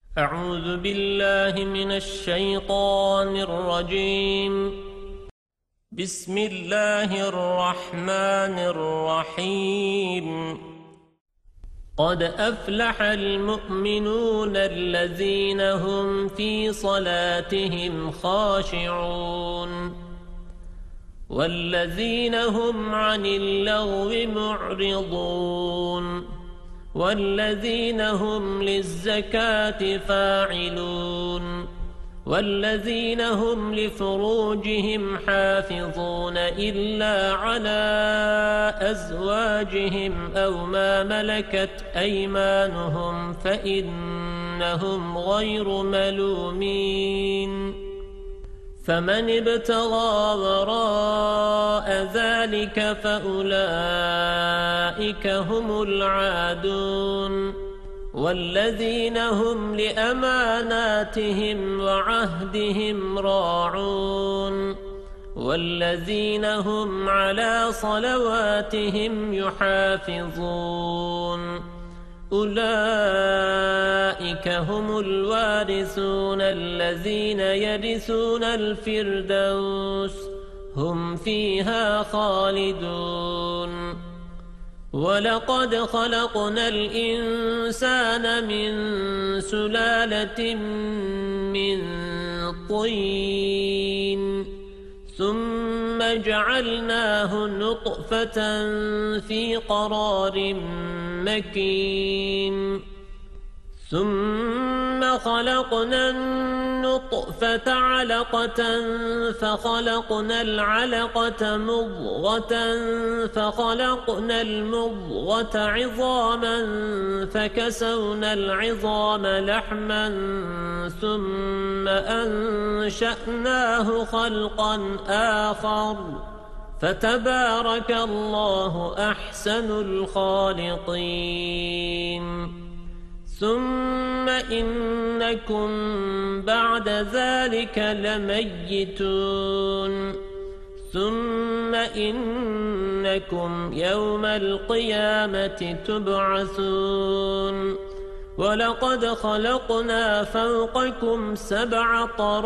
أعوذ بالله من الشيطان الرجيم. بسم الله الرحمن الرحيم. قد أفلح المؤمنون الذين هم في صلاتهم خاشعون والذين هم عن اللغو معرضون والذين هم للزكاة فاعلون والذين هم لفروجهم حافظون إلا على أزواجهم أو ما ملكت أيمانهم فإنهم غير ملومين. فمن ابتغى وراء ذلك فأولئك هم العادون والذين هم لأماناتهم وعهدهم راعون والذين هم على صلواتهم يحافظون. أولئك هم الوارثون الذين يرثون الفردوس هم فيها خالدون. ولقد خلقنا الإنسان من سلالة من طين ثم جعلناه نطفة في قرار مكين ثم خلقنا النطفة علقة فخلقنا العلقة مضغة فخلقنا المضغة عظاما فكسونا العظام لحما ثم أنشأناه خلقا آخر فتبارك الله أحسن الخالقين. ثم إنكم بعد ذلك لميتون ثم إنكم يوم القيامة تبعثون. ولقد خلقنا فوقكم 7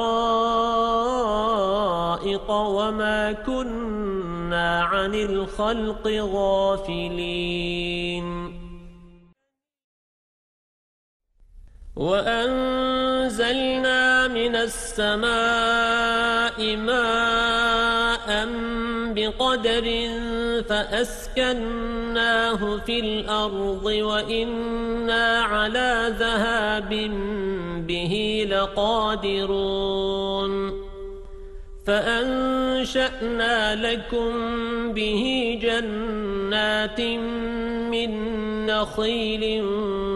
طرائق وما كنا عن الخلق غافلين. وأنزلنا من السماء ماء بقدر فأسكناه في الأرض وإنا على ذهاب به لقادرون. فأنشأنا لكم به جنات من نخيل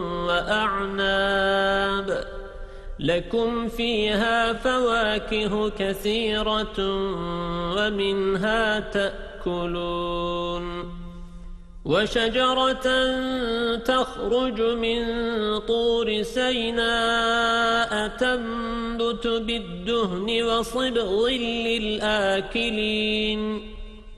وأعناب لكم فيها فواكه كثيرة ومنها تأكلون. وشجرة تخرج من طور سيناء تنبت بالدهن وصبغ للآكلين.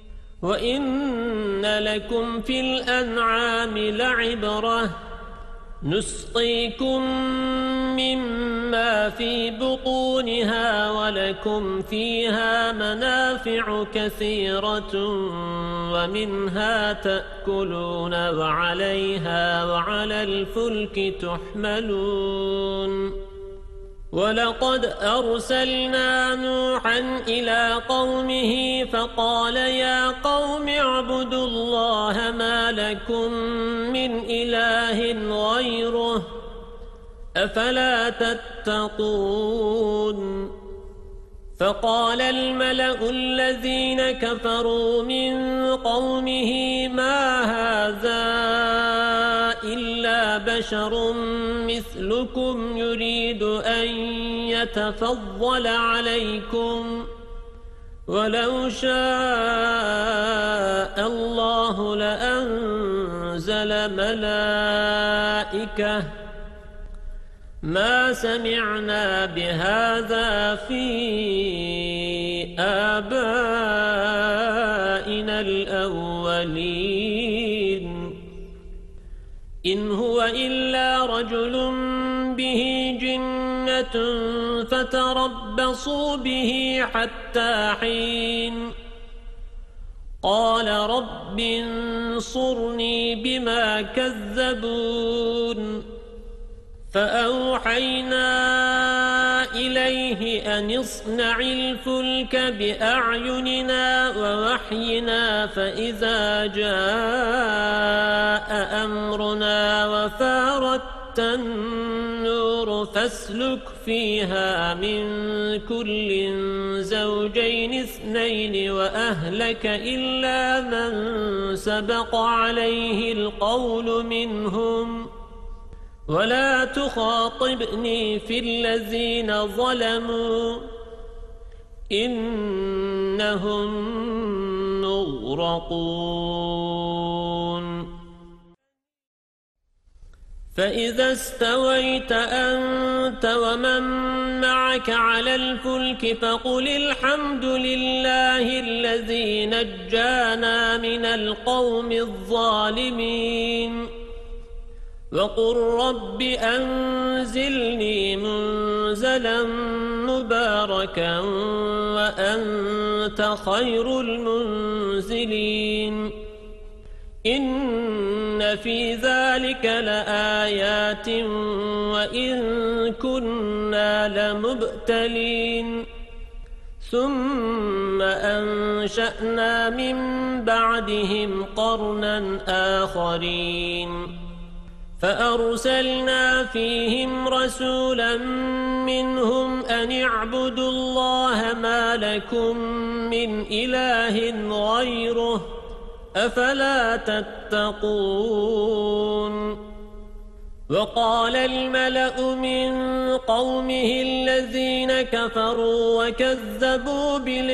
وإن لكم في الأنعام لعبرة نسقيكم مما في بطونها ولكم فيها منافع كثيرة ومنها تأكلون وعليها وعلى الفلك تحملون. ولقد أرسلنا نوحا إلى قومه فقال يا قوم اعبدوا الله ما لكم من إله غيره أفلا تتقون. فقال الملأ الذين كفروا من قومه ما هذا إلا بشر مثلكم يريد أن يتفضل عليكم ولو شاء الله لأنزل ملائكة ما سمعنا بهذا في آبائنا الأولين إن هو إلا رجل به جنة جنة فتربصوا به حتى حين قال رب انصرني بما كذبون فأوحينا إليه أن اصنع الفلك بأعيننا ووحينا فإذا جاء أمرنا وفارت النور فاسلك فيها من كل زوجين اثنين وأهلك إلا من سبق عليه القول منهم ولا تخاطبني في الذين ظلموا إنهم مغرقون فإذا استويت أنت ومن معك على الفلك فقل الحمد لله الذي نجانا من القوم الظالمين وقل رب أنزلني منزلا مباركا وأنت خير المنزلين إن في ذلك لآيات وإن كنا لمبتلين ثم أنشأنا من بعدهم قرنا آخرين فأرسلنا فيهم رسولا منهم أن اعبدوا الله ما لكم من إله غيره أفلا تتقون وقال الملأ من قومه الذين كفروا وكذبوا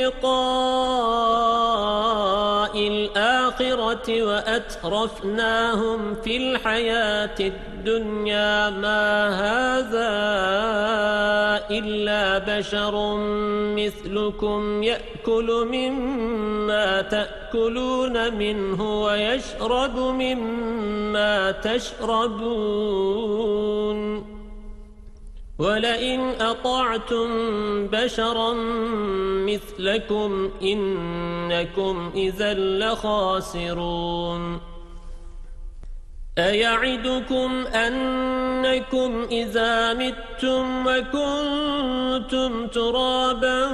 بلقاء الآخرة وأترفناهم في الحياة الدنيا ما هذا إلا بشر مثلكم يأكل مما تأكلون منه ويشرب مما تشربون ولئن أطعتم بشرا مثلكم إنكم إذا لخاسرون أيعدكم أنكم إذا متم وكنتم ترابا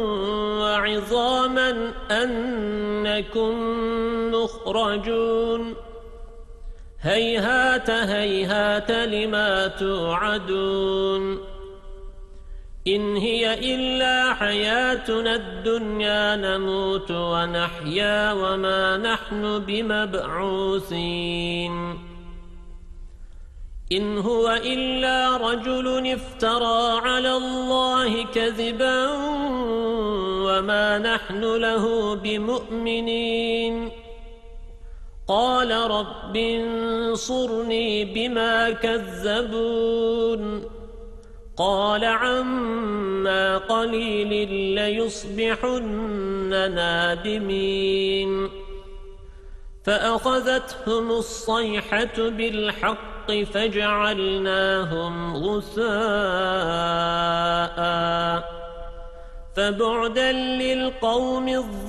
وعظاما أنكم مخرجون هيهات هيهات لما توعدون إن هي إلا حياتنا الدنيا نموت ونحيا وما نحن بمبعوثين إن هو إلا رجل افترى على الله كذبا وما نحن له بمؤمنين قال رب انصرني بما كذبون قال عما قليل ليصبحن نادمين فأخذتهم الصيحة بالحق فجعلناهم غثاء فبعدا للقوم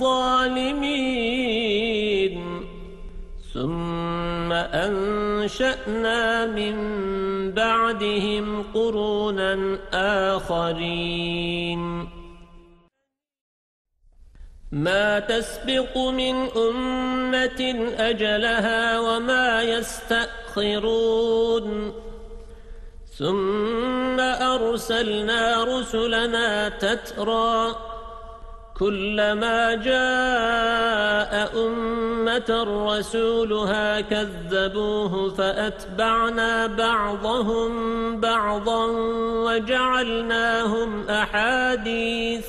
الظالمين ثم أنشأنا من بعدهم قرونا آخرين ما تسبق من أمة أجلها وما يستأخرون ثم أرسلنا رسلنا تترى كلما جاء أمة رسولها كذبوه فأتبعنا بعضهم بعضا وجعلناهم أحاديث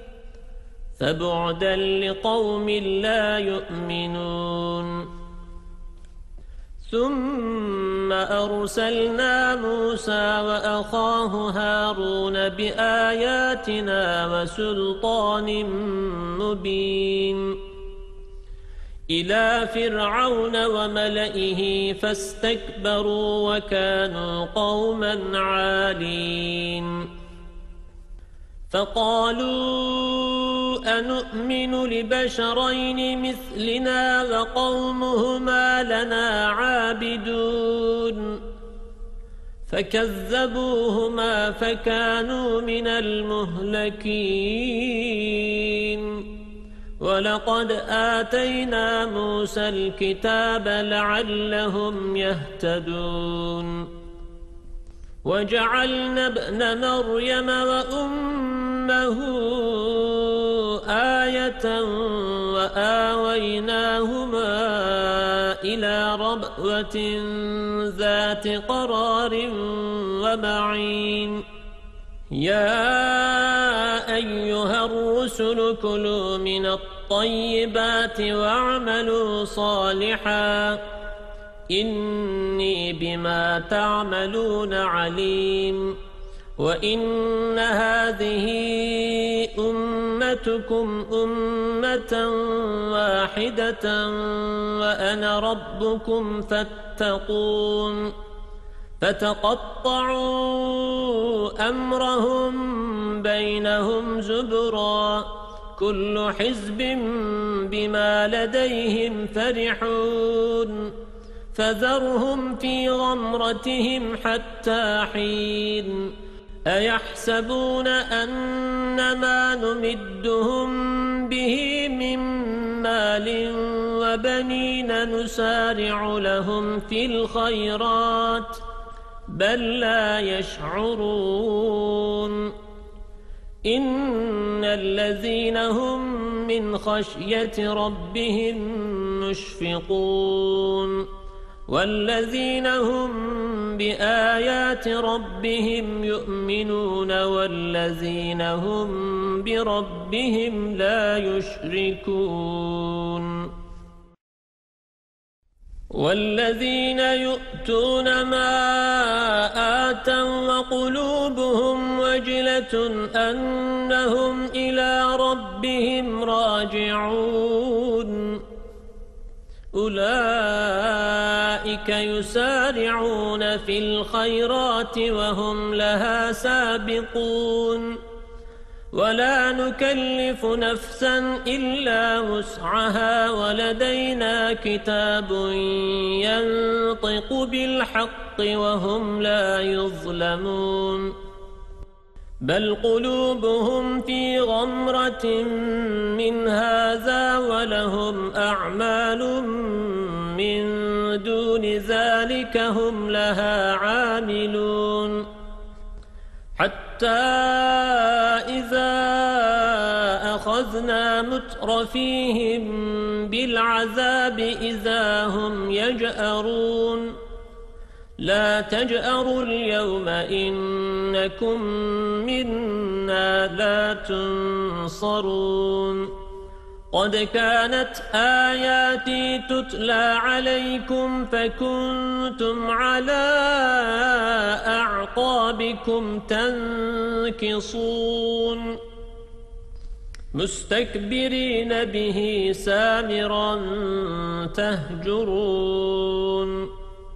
فبعدا لقوم لا يؤمنون ثم أرسلنا موسى وأخاه هارون بآياتنا وسلطان مبين إلى فرعون وملئه فاستكبروا وكانوا قوما عالين فقالوا أنؤمن لبشرين مثلنا وقومهما لنا عابدون فكذبوهما فكانوا من المهلكين ولقد آتينا موسى الكتاب لعلهم يهتدون وجعلنا ابن مريم وأمه آية وآويناهما إلى ربوة ذات قرار ومعين يا أيها الرسل كلوا من الطيبات واعملوا صالحا إني بما تعملون عليم وإن هذه أمتكم أمة واحدة وأنا ربكم فاتقون فتقطعوا أمرهم بينهم زبرا كل حزب بما لديهم فرحون فذرهم في غمرتهم حتى حين أيحسبون أنما نمدهم به من مال وبنين نسارع لهم في الخيرات بل لا يشعرون إن الذين هم من خشية ربهم مشفقون والذين هم بآيات ربهم يؤمنون والذين هم بربهم لا يشركون والذين يؤتون ما آتوا وقلوبهم وجلة أنهم إلى ربهم راجعون أولئك يسارعون في الخيرات وهم لها سابقون ولا نكلف نفسا إلا وسعها ولدينا كتاب ينطق بالحق وهم لا يظلمون بل قلوبهم في غمرة من هذا ولهم أعمال من دون ذلك هم لها عاملون حتى إذا أخذنا مترفيهم بالعذاب إذا هم يجأرون لا تجأروا اليوم إنكم منا لا تنصرون قد كانت آياتي تتلى عليكم فكنتم على أعقابكم تنكصون مستكبرين به سامرا تهجرون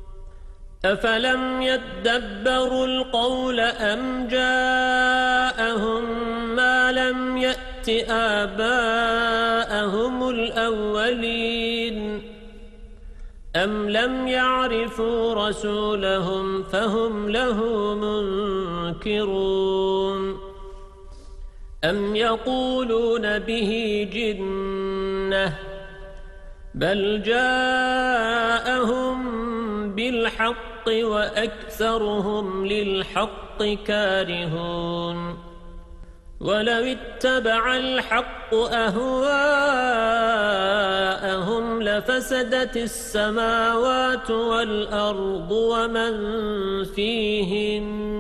أفلم يدبروا القول أم جاءهم ما لم يأت آباءهم الأولين أم لم يعرفوا رسولهم فهم له منكرون أم يقولون به جنة بل جاءهم بالحق وأكثرهم للحق كارهون ولو اتبع الحق أهواءهم لفسدت السماوات والأرض ومن فيهن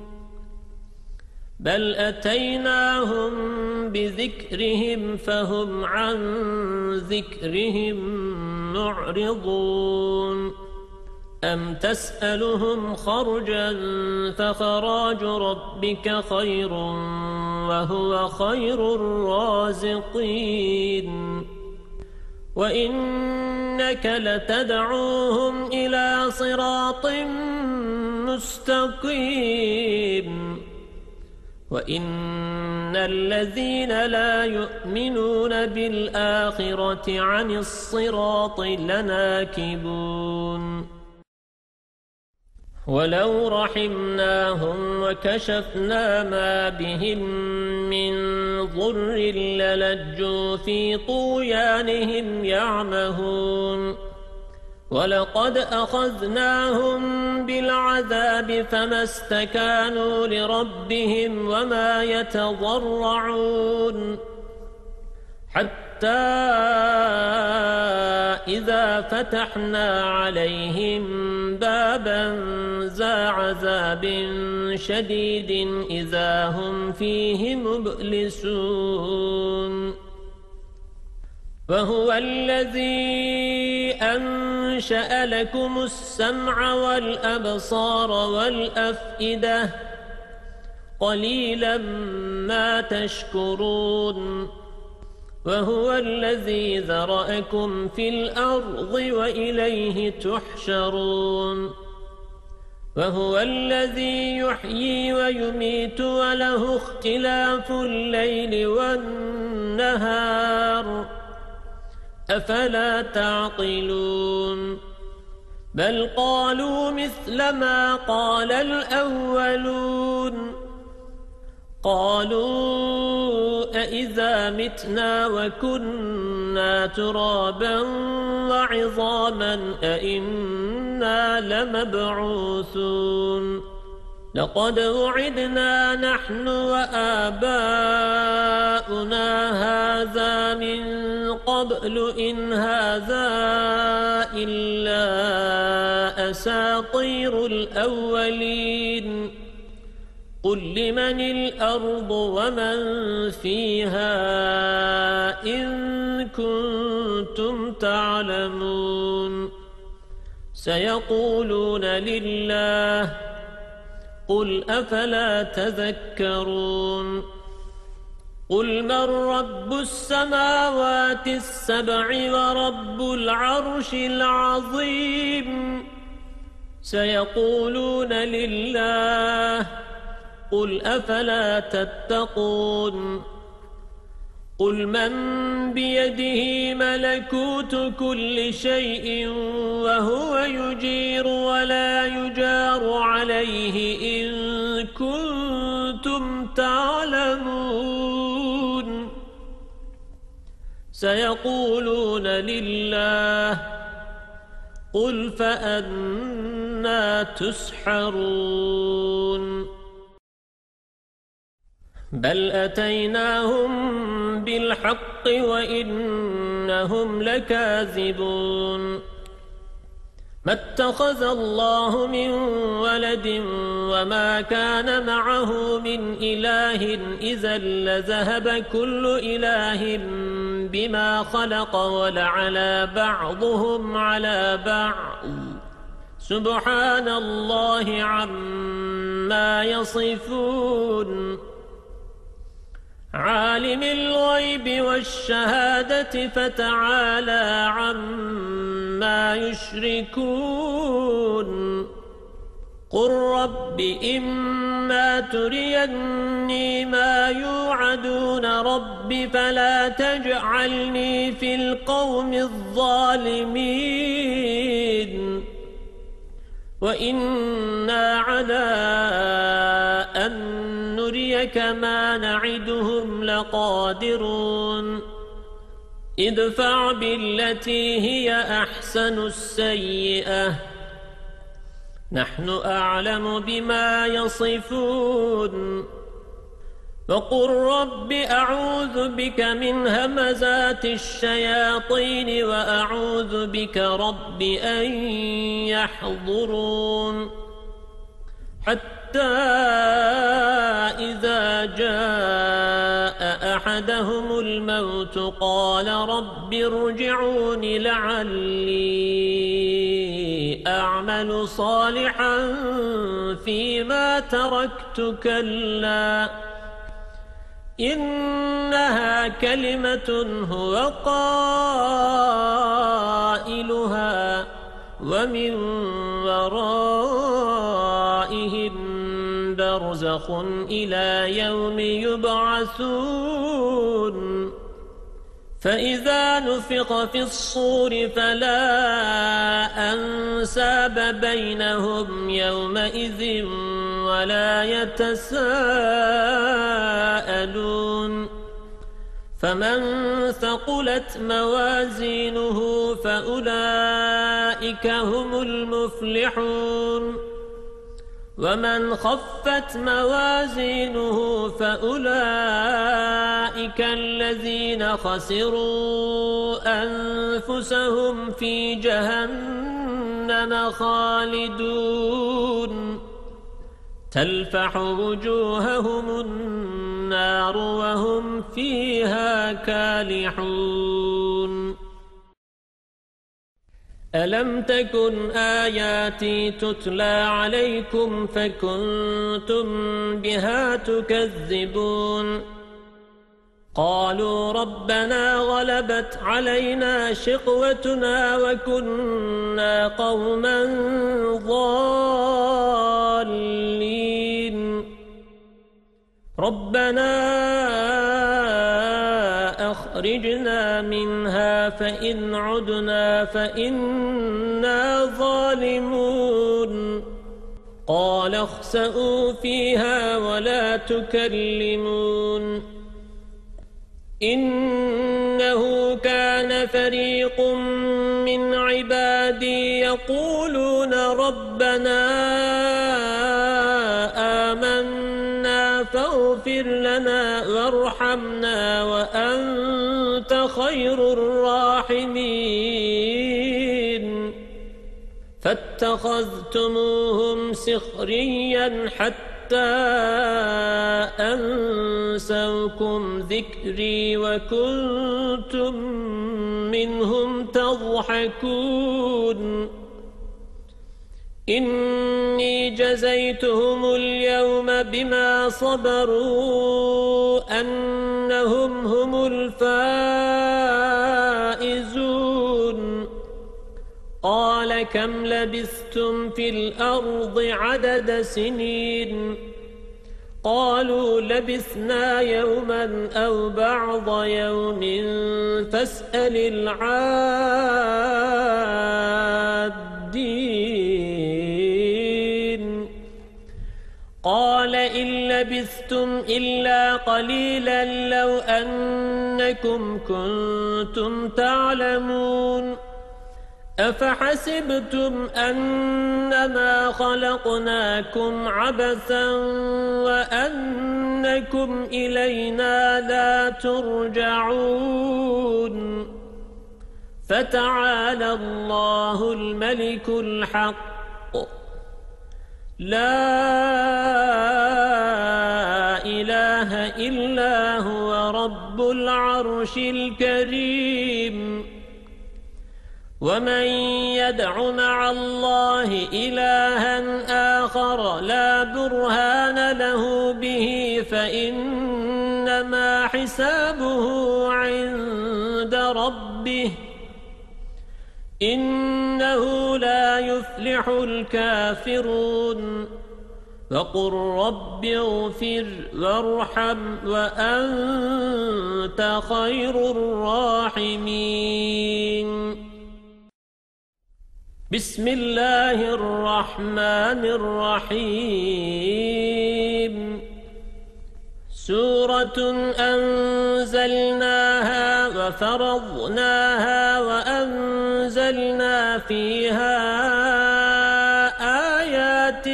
بل أتيناهم بذكرهم فهم عن ذكرهم معرضون أم تسألهم خرجا فخراج ربك خير وهو خير الرازقين وإنك لتدعوهم إلى صراط مستقيم وإن الذين لا يؤمنون بالآخرة عن الصراط لناكبون ولو رحمناهم وكشفنا ما بهم من ضر للجوا في طغيانهم يعمهون ولقد أخذناهم بالعذاب فما استكانوا لربهم وما يتضرعون حتى إذا فتحنا عليهم بابا ذا عذاب شديد إذا هم فيه مبلسون وهو الذي أنشأ لكم السمع والأبصار والأفئدة قليلا ما تشكرون وهو الذي ذرأكم في الأرض وإليه تحشرون وهو الذي يحيي ويميت وله اختلاف الليل والنهار أفلا تعقلون بل قالوا مثل ما قال الأولون قالوا أإذا متنا وكنا ترابا وعظاما أإنا لمبعوثون لقد وعدنا نحن وآباؤنا هذا من قبل إن هذا إلا أساطير الأولين قل لمن الأرض ومن فيها إن كنتم تعلمون سيقولون لله قل أفلا تذكرون قل من رب السماوات السبع ورب العرش العظيم سيقولون لله قل أفلا تتقون قل من بيده ملكوت كل شيء وهو يجير ولا يجار عليه إن كنتم تعلمون سيقولون لله قل فأنا تسحرون بل أتيناهم بالحق وإنهم لكاذبون ما اتخذ الله من ولد وما كان معه من إله إذا لذهب كل إله بما خلق ولعلى بعضهم على بعض سبحان الله عما يصفون عالم الغيب والشهادة فتعالى عما يشركون قل رب إما تريني ما يوعدون رب فلا تجعلني في القوم الظالمين وإنا على أن نريك ما نعدهم لقادرون ادفع بالتي هي أحسن السيئة نحن أعلم بما يصفون وقل رب أعوذ بك من همزات الشياطين وأعوذ بك رب أن يحضرون حتى إذا جاء أحدهم الموت قال رب ارجعون لعلي أعمل صالحا فيما تركت كلا إنها كلمة هو قائلها ومن ورائهم برزخ إلى يوم يبعثون فإذا نفخ في الصور فلا أنساب بينهم يومئذ ولا يتساءلون فمن ثقلت موازينه فأولئك هم المفلحون ومن خفت موازينه فأولئك الذين خسروا أنفسهم في جهنم خالدون تلفح وجوههم النار وهم فيها كالحون ألم تكن آياتي تتلى عليكم فكنتم بها تكذبون قالوا ربنا غلبت علينا شقوتنا وكنا قوما ضالين ربنا أخرجنا منها فإن عدنا فإنا ظالمون قال اخسئوا فيها ولا تكلمون إنه كان فريق من عبادي يقولون ربنا آمنا فاغفر لنا وارحمنا وأنت خير الراحمين فاتخذتموهم سخريا حتى أنسوكم ذكري وكنتم منهم تضحكون إني جزيتهم اليوم بما صبروا أنهم هم الفائزون قال كم لبثتم في الأرض عدد سنين قالوا لبثنا يوما أو بعض يوم فاسأل العادين قال إن لبثتم إلا قليلا لو أنكم كنتم تعلمون أفحسبتم أنما خلقناكم عبثا وأنكم إلينا لا ترجعون فتعالى الله الملك الحق لا إله إلا هو رب العرش الكريم ومن يدع مع الله إلها آخر لا برهان له به فإنما حسابه عند ربه إنه لا يفلح الكافرون وقل رب اغفر وارحم وأنت خير الراحمين بسم الله الرحمن الرحيم سورة أنزلناها وفرضناها وأنزلنا فيها آيات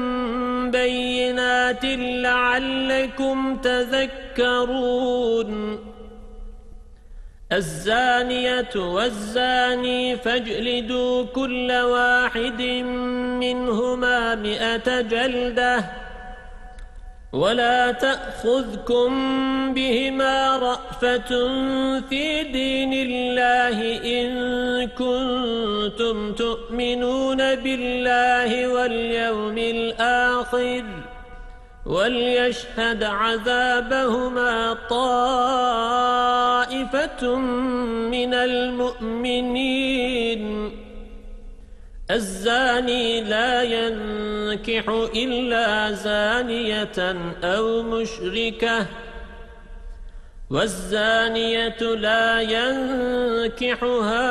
بينات لعلكم تذكرون الزانية والزاني فاجلدوا كل واحد منهما 100 جلدة ولا تأخذكم بهما رأفة في دين الله إن كنتم تؤمنون بالله واليوم الآخر وليشهد عذابهما طائفة من المؤمنين الزاني لا ينكح إلا زانية أو مشركة والزانية لا ينكحها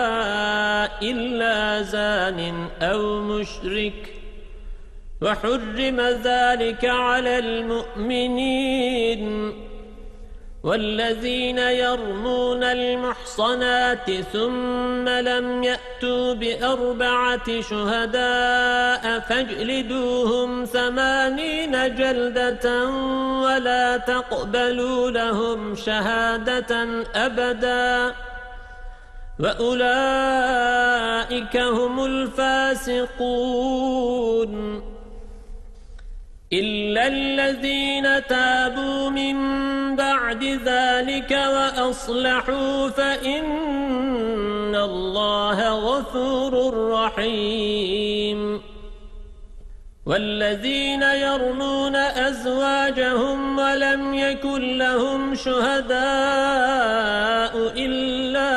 إلا زان أو مشرك وحرم ذلك على المؤمنين والذين يرمون المحصنات ثم لم يأتوا بأربعة شهداء فاجلدوهم 80 جلدة ولا تقبلوا لهم شهادة أبدا وأولئك هم الفاسقون إلا الذين تابوا من بعد ذلك وأصلحوا فإن الله غفور رحيم والذين يرمون أزواجهم ولم يكن لهم شهداء إلا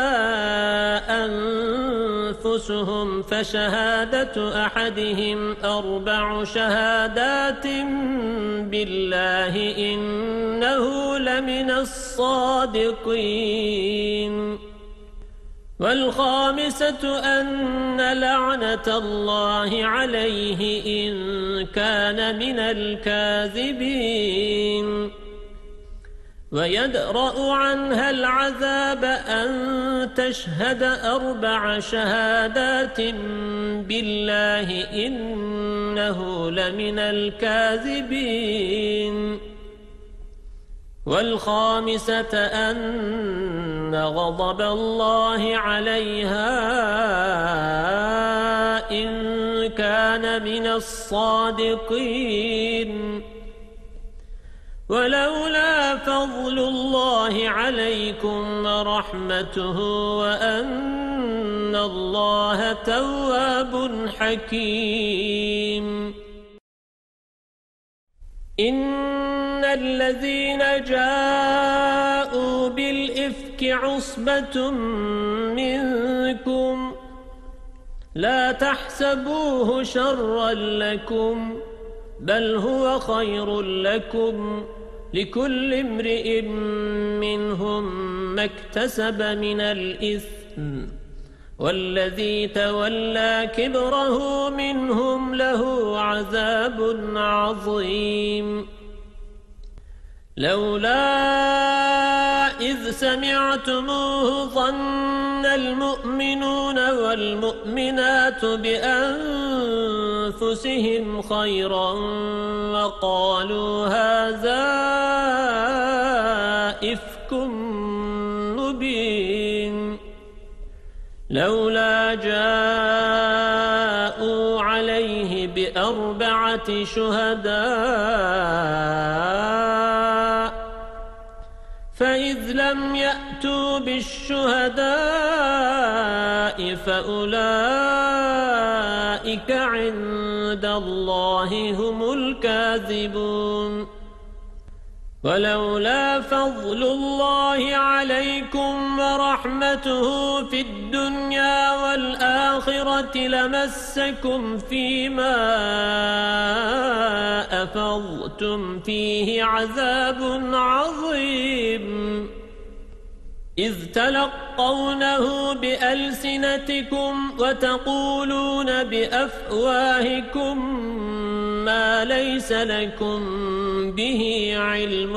أنفسهم فشهادة أحدهم 4 شهادات بالله إنه لمن الصادقين والخامسة أن لعنة الله عليه إن كان من الكاذبين ويدرأ عنها العذاب أن تشهد 4 شهادات بالله إنه لمن الكاذبين والخامسة أن غضب الله عليها إن كان من الصادقين ولولا فضل الله عليكم ورحمته وأن الله تواب حكيم إن الذين جاءوا بالإفك عصبة منكم لا تحسبوه شرا لكم بل هو خير لكم لكل امرئ منهم ما اكتسب من الإثم والذي تولى كبره منهم له عذاب عظيم لولا إذ سمعتموه ظن المؤمنون والمؤمنات بأنفسهم خيرا وقالوا هذا إفك مبين لولا جاءوا عليه ب4 شهداء فإذ لم يأتوا بالشهداء فأولئك عند الله هم الكاذبون ولولا فضل الله عليكم ورحمته في الدنيا والآخرة لمسكم فيما أفضتم فيه عذاب عظيم إذ تلقونه بألسنتكم وتقولون بأفواهكم ما ليس لكم به علم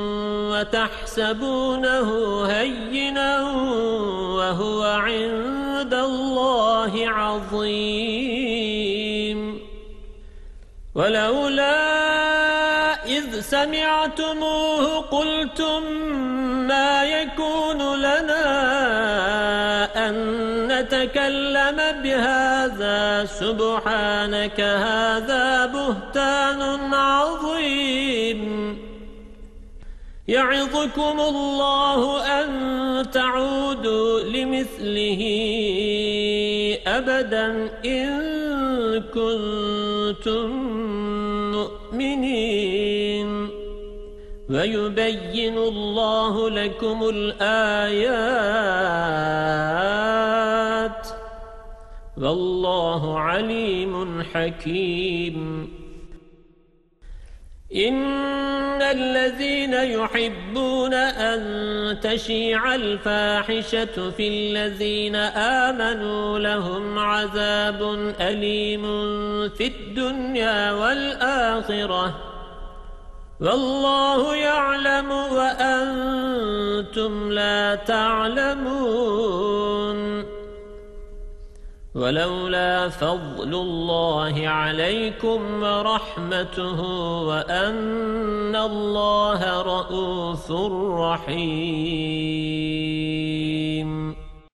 وتحسبونه هينا وهو عند الله عظيم ولولا إذ سمعتموه قلتم ما يكون لنا أن نتكلم بهذا سبحانك هذا بهتان عظيم يعظكم الله أن تعودوا لمثله أبدا إن كنتم مؤمنين ويبين الله لكم الآيات والله عليم حكيم إن الذين يحبون أن تشيع الفاحشة في الذين آمنوا لهم عذاب أليم في الدنيا والآخرة والله يعلم وأنتم لا تعلمون ولولا فضل الله عليكم ورحمته وأن الله رؤوف رحيم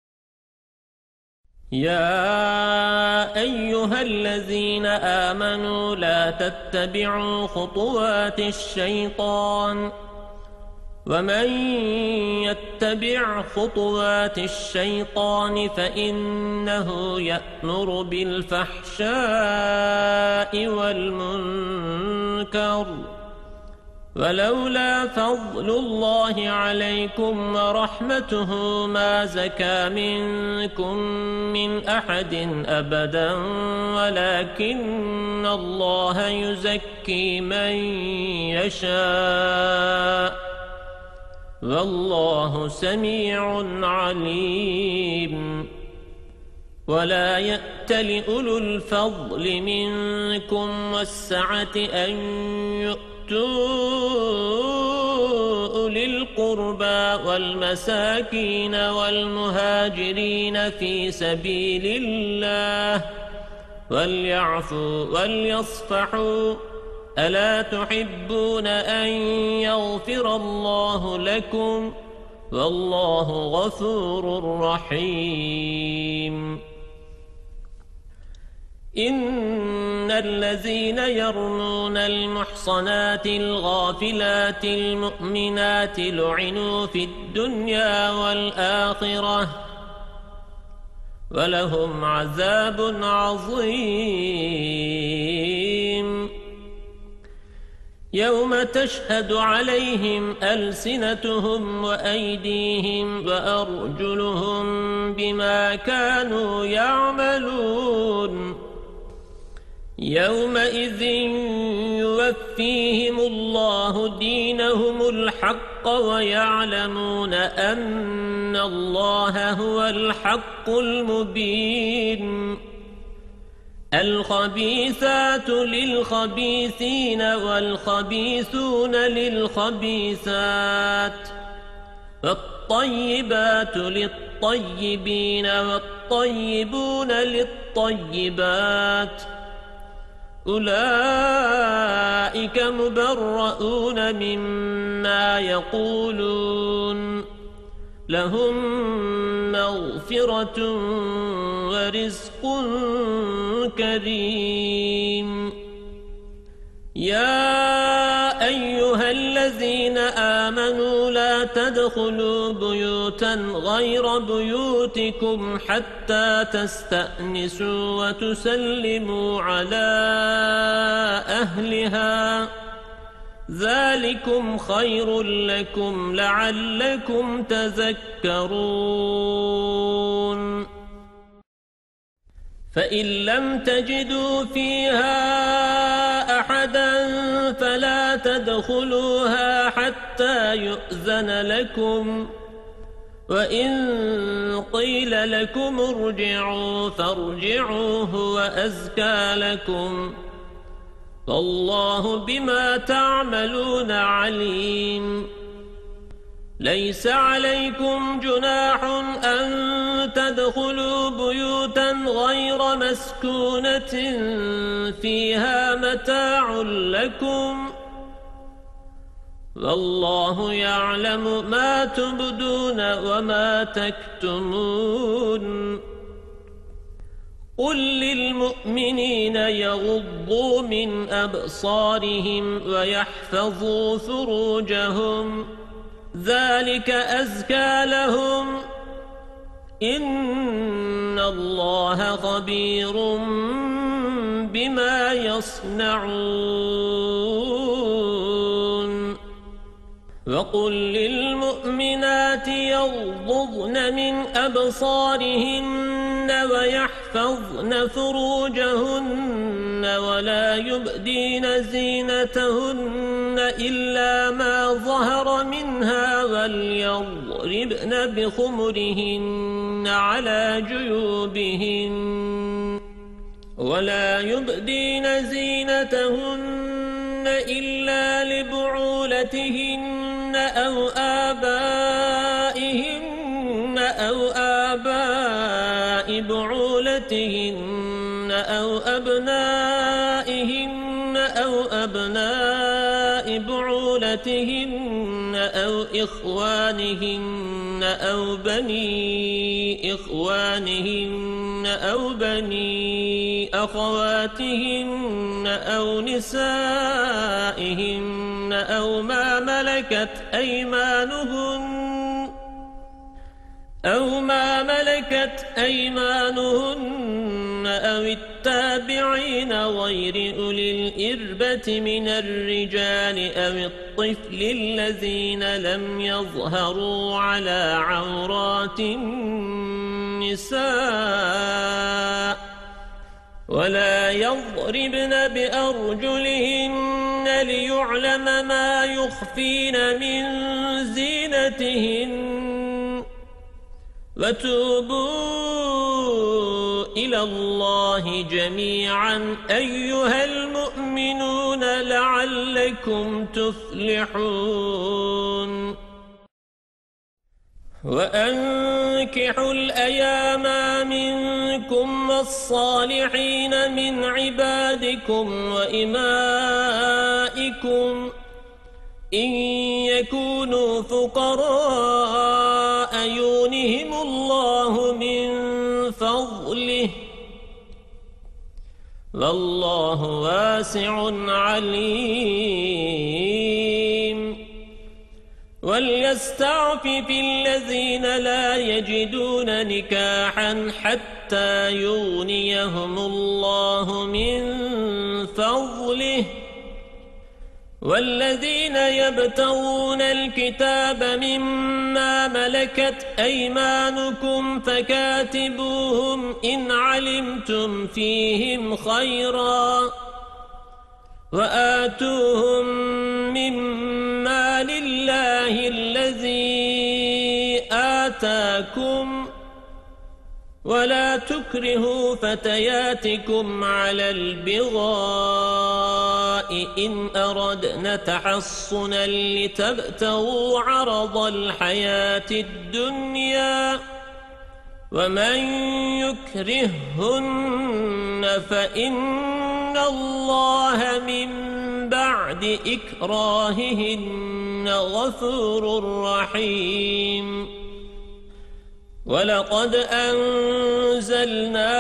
يا أيها الذين آمنوا لا تتبعوا خطوات الشيطان ومن يتبع خطوات الشيطان فإنه يأمر بالفحشاء والمنكر ولولا فضل الله عليكم ورحمته ما زكى منكم من أحد أبدا ولكن الله يزكي من يشاء والله سميع عليم ولا يأتل أولو الفضل منكم والسعة أن يؤتوا أولي القربى والمساكين والمهاجرين في سبيل الله وليعفوا وليصفحوا ألا تحبون أن يغفر الله لكم والله غفور رحيم إن الذين يرمون المحصنات الغافلات المؤمنات لعنوا في الدنيا والآخرة ولهم عذاب عظيم يوم تشهد عليهم ألسنتهم وأيديهم وأرجلهم بما كانوا يعملون يومئذ يوفيهم الله دينهم الحق ويعلمون أن الله هو الحق المبين الخبيثات للخبيثين والخبيثون للخبيثات والطيبات للطيبين والطيبون للطيبات أولئك مبرؤون مما يقولون لهم مغفرة ورزق كريم يا أيها الذين آمنوا لا تدخلوا بيوتا غير بيوتكم حتى تستأنسوا وتسلموا على أهلها ذلكم خير لكم لعلكم تذكرون فإن لم تجدوا فيها أحدا فلا تدخلوها حتى يؤذن لكم وإن قيل لكم ارجعوا فارجعوا هو أزكى لكم والله بما تعملون عليم ليس عليكم جناح أن تدخلوا بيوتا غير مسكونة فيها متاع لكم والله يعلم ما تبدون وما تكتمون قل للمؤمنين يغضوا من أبصارهم ويحفظوا فروجهم ذلك أزكى لهم إن الله خبير بما يصنعون وقل للمؤمنات يغضضن من أبصارهن ويحفظن فروجهن ولا يبدين زينتهن إلا ما ظهر منها وليضربن بخمرهن على جيوبهن ولا يبدين زينتهن إلا لبعولتهن أو آباء بعولتهن أو أبناء بعولتهن أو إخوانهن أو بني إخوانهن أو بني أخواتهن أو نسائهن أو ما ملكت أيمانهن أو التابعين غير أولي الإربة من الرجال أو الطفل الذين لم يظهروا على عورات النساء ولا يضربن بأرجلهن ليعلم ما يخفين من زينتهن وتوبوا إلى الله جميعا أيها المؤمنون لعلكم تفلحون وأنكحوا الأيام منكم والصالحين من عبادكم وإمائكم إن يكونوا فقراء يغنهم الله من فضله والله واسع عليم وليستعفف الذين لا يجدون نكاحا حتى يغنيهم الله من فضله والذين يبتغون الكتاب مما ملكت أيمانكم فكاتبوهم إن علمتم فيهم خيرا وآتوهم مما لله الذي آتاكم ولا تكرهوا فتياتكم على البغاء إن أردنا تحصنا لتبتغوا عرض الحياة الدنيا ومن يكرهن فإن الله من بعد إكراههن غفور رحيم ولقد أنزلنا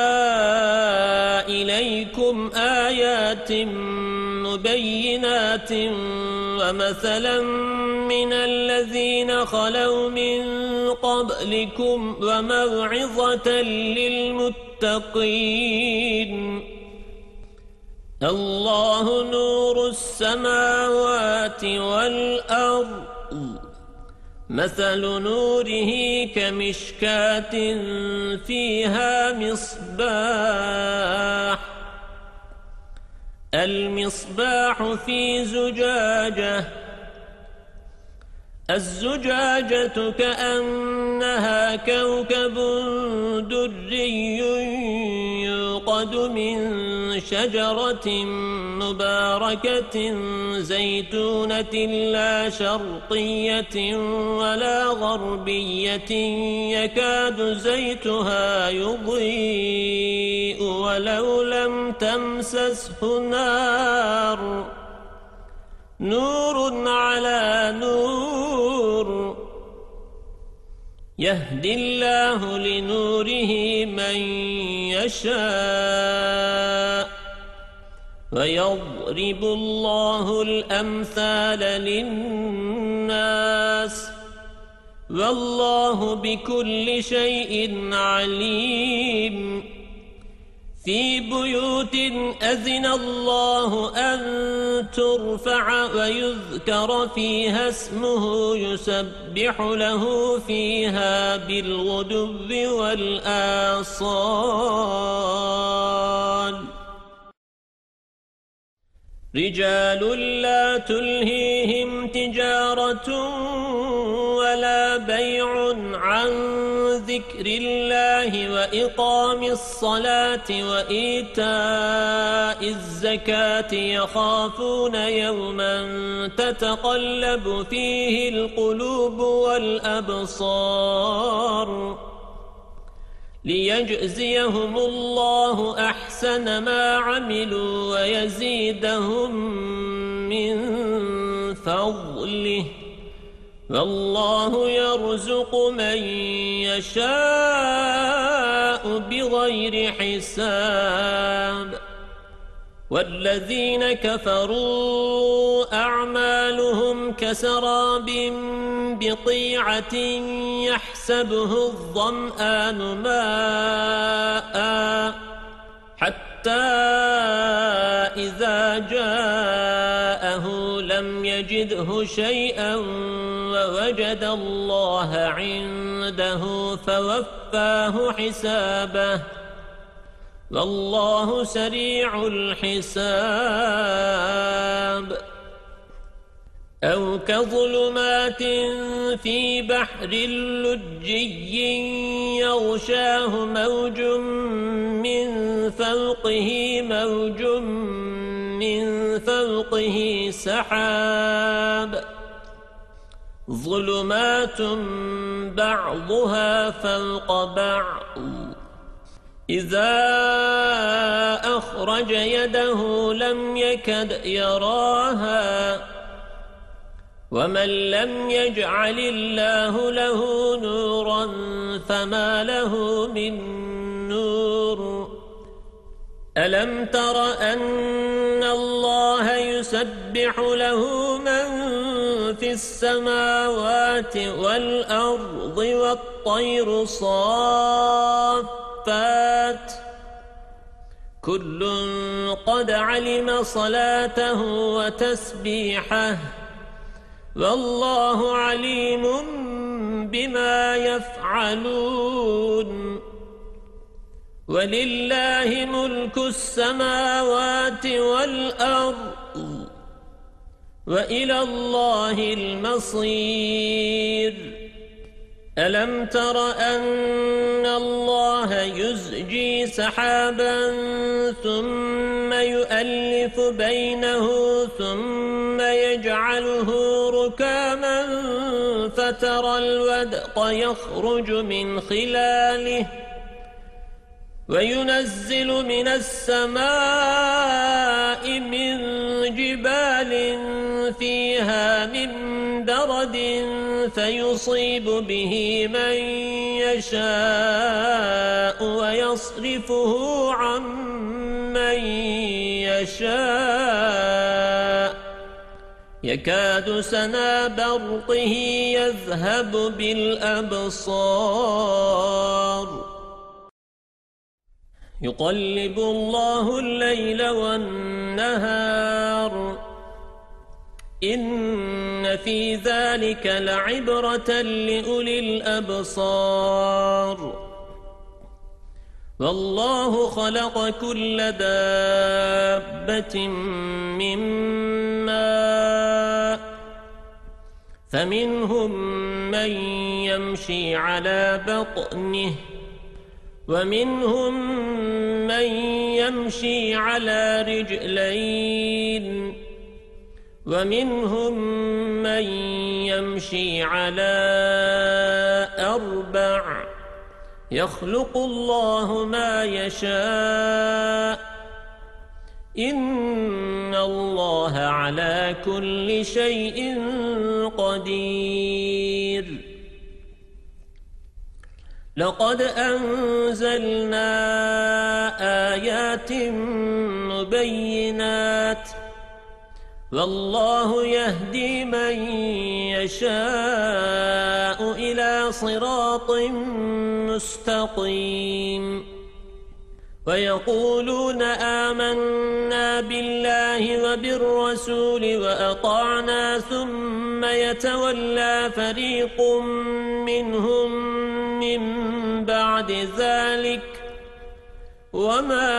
إليكم آيات مبينات ومثلا من الذين خلوا من قبلكم وموعظة للمتقين الله نور السماوات والأرض مثل نوره كمشكاة فيها مصباح المصباح في زجاجة الزجاجة كأنها كوكب دري يوقد من شجرة مباركة زيتونة لا شرقية ولا غربية يكاد زيتها يضيء ولو لم تمسسه نار نور على نور يهدي الله لنوره من يشاء ويضرب الله الأمثال للناس والله بكل شيء عليم في بيوت أذن الله أن ترفع ويذكر فيها اسمه يسبح له فيها بالغدو والآصال رجال لا تلهيهم تجارة ولا بيع عن ذكر الله وإقام الصلاة وإيتاء الزكاة يخافون يوما تتقلب فيه القلوب والأبصار ليجزيهم الله أحسن ما عملوا ويزيدهم من فضله والله يرزق من يشاء بغير حساب والذين كفروا أعمالهم كسراب بقيعة يحسبه الظمآن ماء حتى إذا جاءه لم يجده شيئا ووجد الله عنده فوفاه حسابه والله سريع الحساب أو كظلمات في بحر لجي يغشاه موج من فوقه موج من فوقه سحاب ظلمات بعضها فوق بعض إذا أخرج يده لم يكد يراها ومن لم يجعل الله له نورا فما له من نور ألم تر أن الله يسبح له من في السماوات والأرض والطير صافات كل قد علم صلاته وتسبيحه والله عليم بما يفعلون ولله ملك السماوات والأرض وإلى الله المصير ألم تر أن الله يزجي سحابا ثم يؤلف بينه ثم يجعله ركاما فترى الودق يخرج من خلاله وينزل من السماء من جبال فيها من برد فيصيب به من يشاء ويصرفه عن من يشاء يكاد سنا برقه يذهب بالأبصار يقلب الله الليل والنهار إن في ذلك لعبرة لأولي الأبصار والله خلق كل دابة من ماء فمنهم من يمشي على بطنه ومنهم من يمشي على رجلين ومنهم من يمشي على أربع يخلق الله ما يشاء إن الله على كل شيء قدير لقد أنزلنا آيات مبينات والله يهدي من يشاء إلى صراط مستقيم ويقولون آمنا بالله وبالرسول وأطعنا ثم يتولى فريق منهم من بعد ذلك وما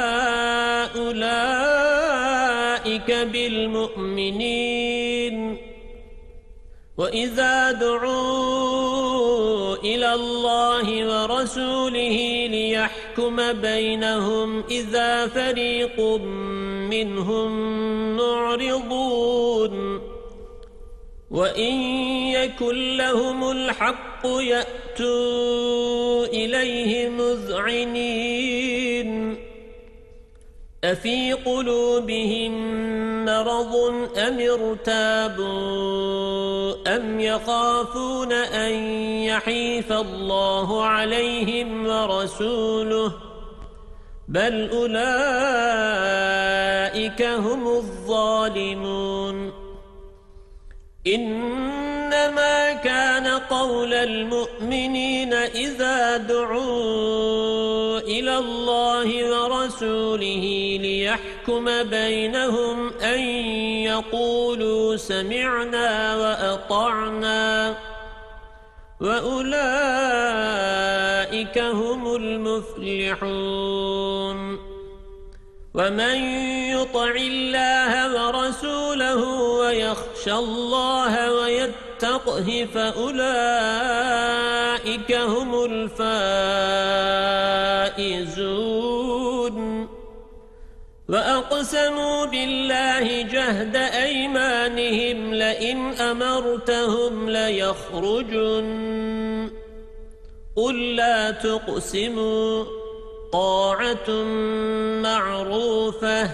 أولئك بالمؤمنين وإذا دعوا إلى الله ورسوله ليحكم بينهم إذا فريق منهم معرضون وإن يكن لهم الحق يأتوا إليه مذعنين أفي قلوبهم مرض أم ارتابوا أم يخافون أن يحيف الله عليهم ورسوله بل أولئك هم الظالمون إنما كان قول المؤمنين إذا دعوا إلى الله ورسوله ليحكم بينهم أن يقولوا سمعنا وأطعنا وأولئك هم المفلحون ومن يطع الله ورسوله ويخشى الله ويتقه فأولئك هم الفائزون وأقسموا بالله جهد أيمانهم لئن أمرتهم ليخرجن قل لا تقسموا طاعة معروفة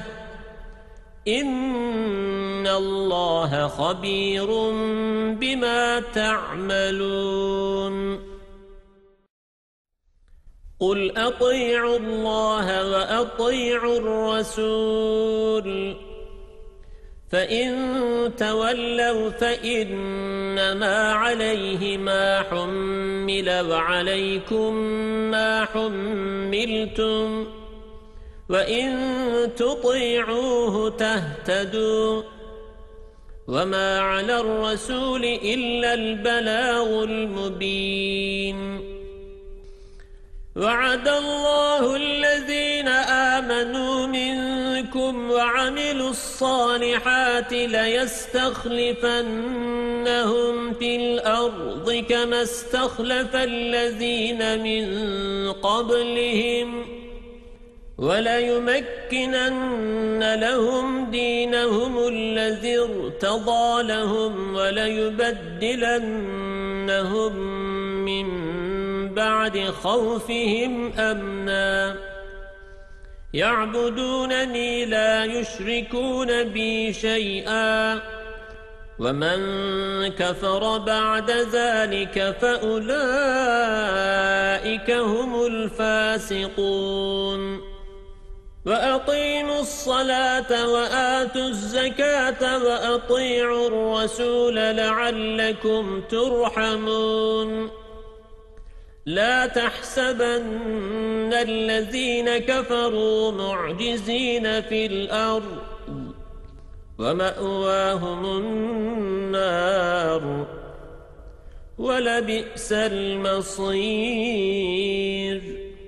إن الله خبير بما تعملون قل أطيعوا الله وأطيعوا الرسول فإن تولوا فإنما عليه ما حمل وعليكم ما حملتم وإن تطيعوه تهتدوا وما على الرسول إلا البلاغ المبين وعد الله الذين آمنوا منكم وعملوا الصالحات ليستخلفنهم في الأرض كما استخلف الذين من قبلهم وليمكنن لهم دينهم الذي ارتضى لهم وليبدلنهم من بعد خوفهم أمنا يعبدونني لا يشركون بي شيئا ومن كفر بعد ذلك فأولئك هم الفاسقون وأقيموا الصلاة وآتوا الزكاة وأطيعوا الرسول لعلكم ترحمون لا تحسبن الذين كفروا معجزين في الأرض ومأواهم النار ولبئس المصير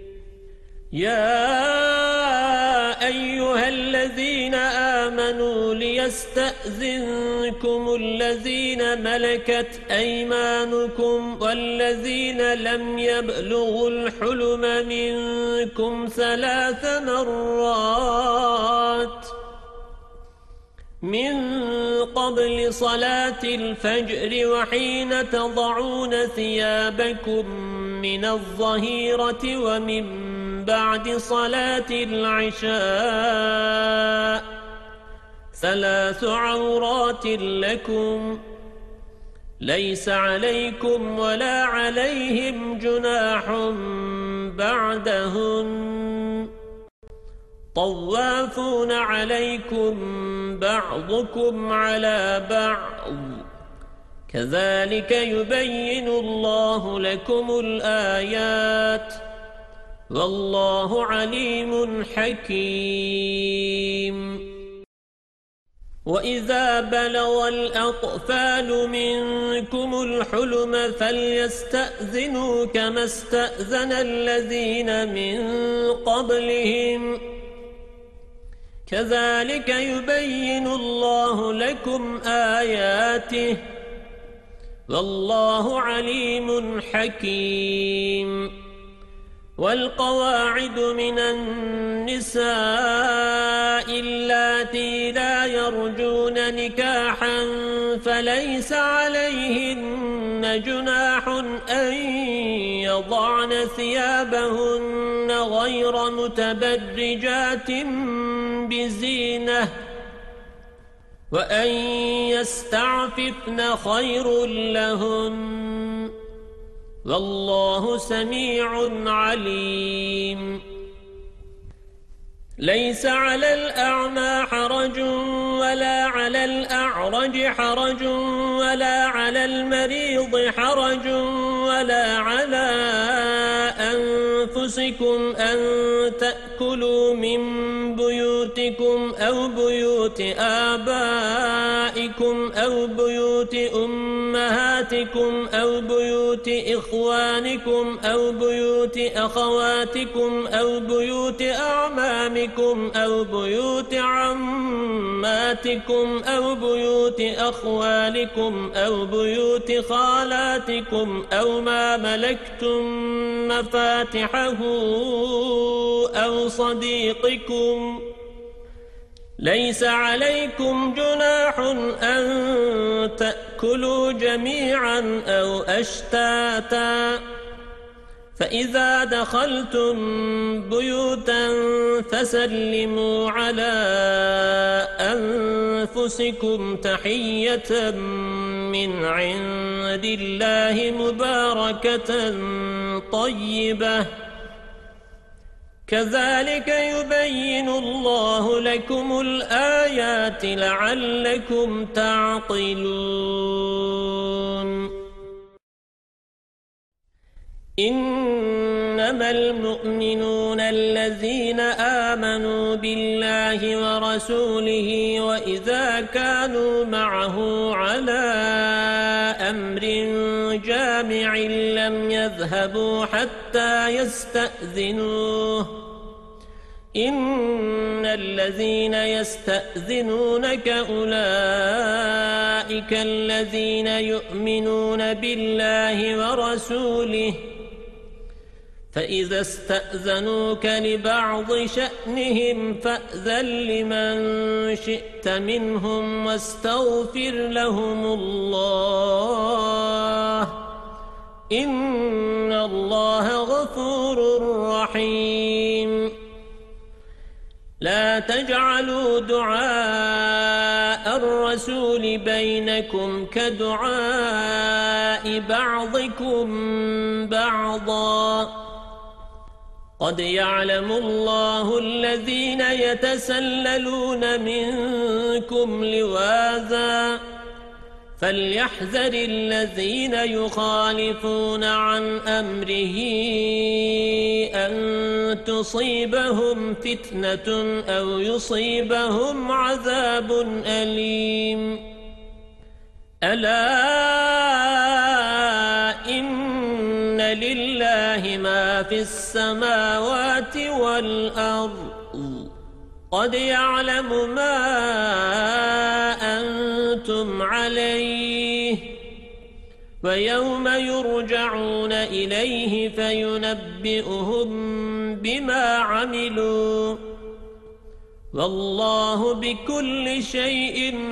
يا أيها الذين آمنوا ليستأذنكم الذين ملكت أيمانكم والذين لم يبلغوا الحلم منكم 3 مرات من قبل صلاة الفجر وحين تضعون ثيابكم من الظهيرة ومن بعد صلاة العشاء 3 عورات لكم ليس عليكم ولا عليهم جناح بعدهن طوافون عليكم بعضكم على بعض كذلك يبين الله لكم الآيات والله عليم حكيم وإذا بلغ الأطفال منكم الحلم فليستأذنوا كما استأذن الذين من قبلهم كذلك يبين الله لكم آياته والله عليم حكيم والقواعد من النساء اللاتي لا يرجون نكاحا فليس عليهن جناح أن يضعن ثيابهن غير متبرجات بزينة وأن يستعففن خير لهن والله سميع عليم ليس على الأعمى حرج ولا على الأعرج حرج ولا على المريض حرج ولا على أنفسكم أن تأكلوا من بيوتكم أو بيوت آبائكم أو بيوت أمهاتكم أو بيوت إخوانكم أو بيوت أخواتكم أو بيوت أعمامكم أو بيوت عماتكم أو بيوت أخوالكم أو بيوت خالاتكم أو ما ملكتم مفاتحه أو صديقكم ليس عليكم جناح أن تأكلوا جميعا أو أشتاتا فإذا دخلتم بيوتا فسلموا على أنفسكم تحية من عند الله مباركة طيبة كذلك يبين الله لكم الآيات لعلكم تعقلون إنما المؤمنون الذين آمنوا بالله ورسوله وإذا كانوا معه على أمر جامع لم يذهبوا حتى يستأذنوه إن الذين يستأذنونك أولئك الذين يؤمنون بالله ورسوله فإذا استأذنوك لبعض شأنهم فأذن لمن شئت منهم واستغفر لهم الله إن الله غفور رحيم لا تجعلوا دعاء الرسول بينكم كدعاء بعضكم بعضا قد يعلم الله الذين يتسللون منكم لواذا فليحذر الذين يخالفون عن أمره أن تصيبهم فتنة أو يصيبهم عذاب أليم ألا إن لله ما في السماوات والأرض قد يعلم ما أنتم عليه ويوم يرجعون إليه فينبئهم بما عملوا والله بكل شيء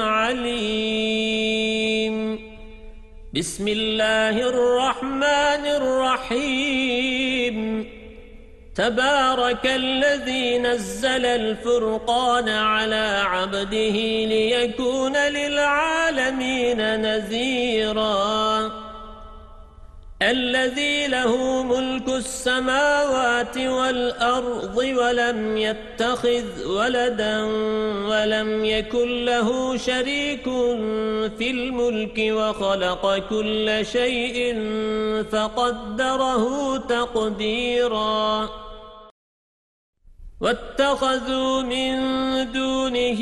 عليم بسم الله الرحمن الرحيم تبارك الذي نزل الفرقان على عبده ليكون للعالمين نذيرا الذي له ملك السماوات والأرض ولم يتخذ ولدا ولم يكن له شريك في الملك وخلق كل شيء فقدره تقديرا واتخذوا من دونه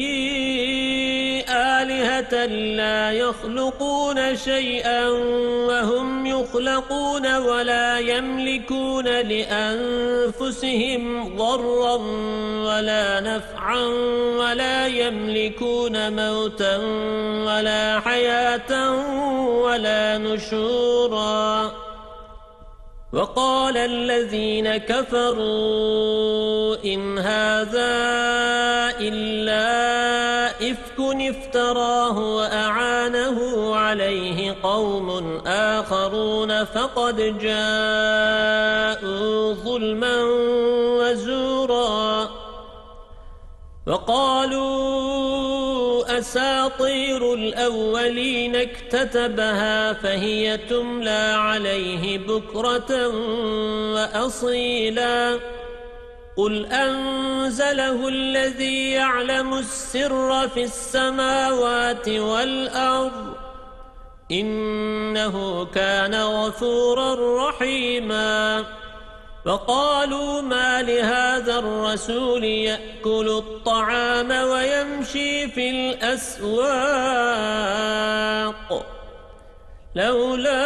آلهة لا يخلقون شيئا وهم يخلقون ولا يملكون لأنفسهم ضرا ولا نفعا ولا يملكون موتا ولا حياة ولا نشورا وقال الذين كفروا إن هذا إلا إفك افتراه وأعانه عليه قوم آخرون فقد جاءوا ظلما وزورا وقالوا أساطير الأولين اكتتبها فهي تملى عليه بكرة وأصيلا قل أنزله الذي يعلم السر في السماوات والأرض إنه كان غفورا رحيما وقالوا ما لهذا الرسول يأكل الطعام ويمشي في الأسواق لولا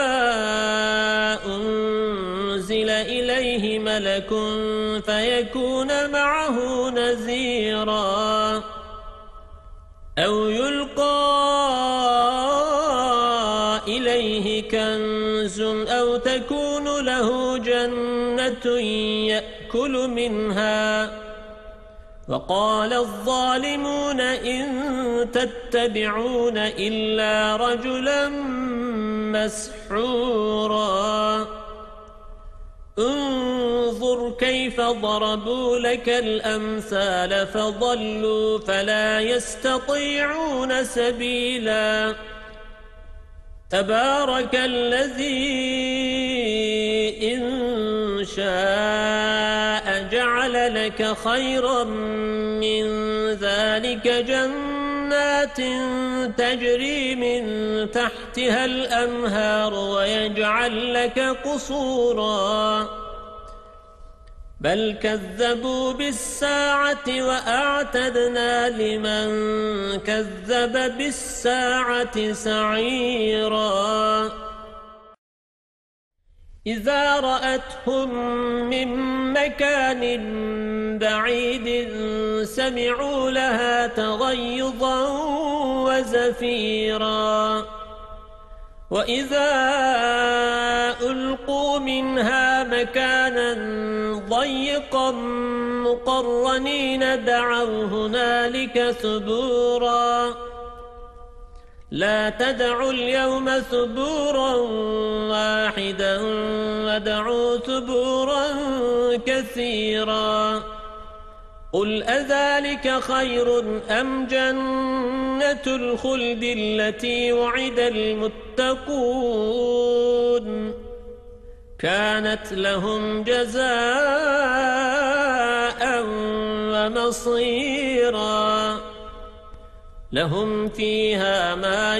أنزل إليه ملك فيكون معه نذيرا أو يلقى إليه كنز أو تكون له جنة يأكل منها وقال الظالمون إن تتبعون إلا رجلا مسحورا انظر كيف ضربوا لك الأمثال فضلوا فلا يستطيعون سبيلا تبارك الذي إن شاء جعل لك خيرا من ذلك جنات تجري من تحتها الأنهار ويجعل لك قصورا بل كذبوا بالساعة وأعتدنا لمن كذب بالساعة سعيرا إذا رأتهم من مكان بعيد سمعوا لها تغيظا وزفيرا وإذا ألقوا منها مكانا ضيقا مقرنين دعوا هنالك ثبورا لا تدعوا اليوم ثبورا واحدا ودعوا ثبورا كثيرا قل أذلك خير أم جنة الخلد التي وعد المتقون كانت لهم جزاء ومصيرا لهم فيها ما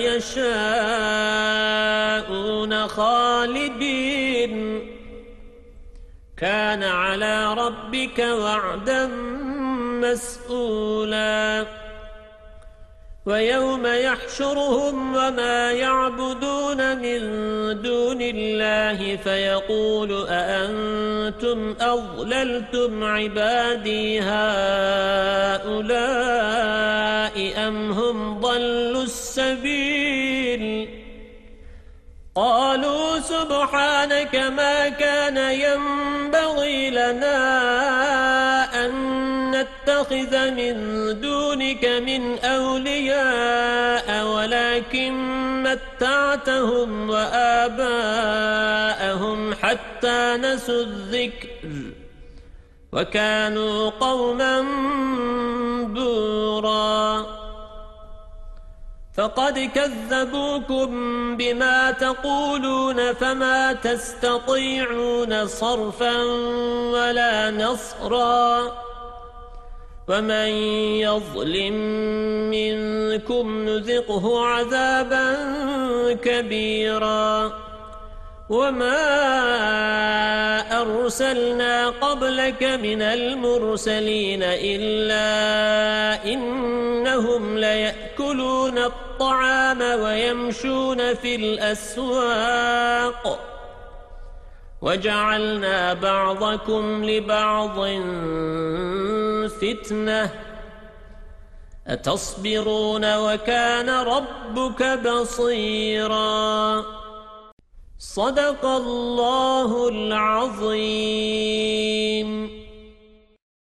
يشاءون خالدين كان على ربك وعدا مسؤولا ويوم يحشرهم وما يعبدون من دون الله فيقول أأنتم أضللتم عبادي هؤلاء أم هم ضلوا السبيل قالوا سبحانك ما كان ينبغي لنا أن نتخذ من دونك من أولياء ولكن متعتهم وآباءهم حتى نسوا الذكر وكانوا قوما بورا فقد كذبوكم بما تقولون فما تستطيعون صرفا ولا نصرا ومن يظلم منكم نذقه عذابا كبيرا وما أرسلنا قبلك من المرسلين إلا إنهم ليأكلون الطعام ويمشون في الأسواق وجعلنا بعضكم لبعض فتنة أتصبرون وكان ربك بصيرا. صدق الله العظيم.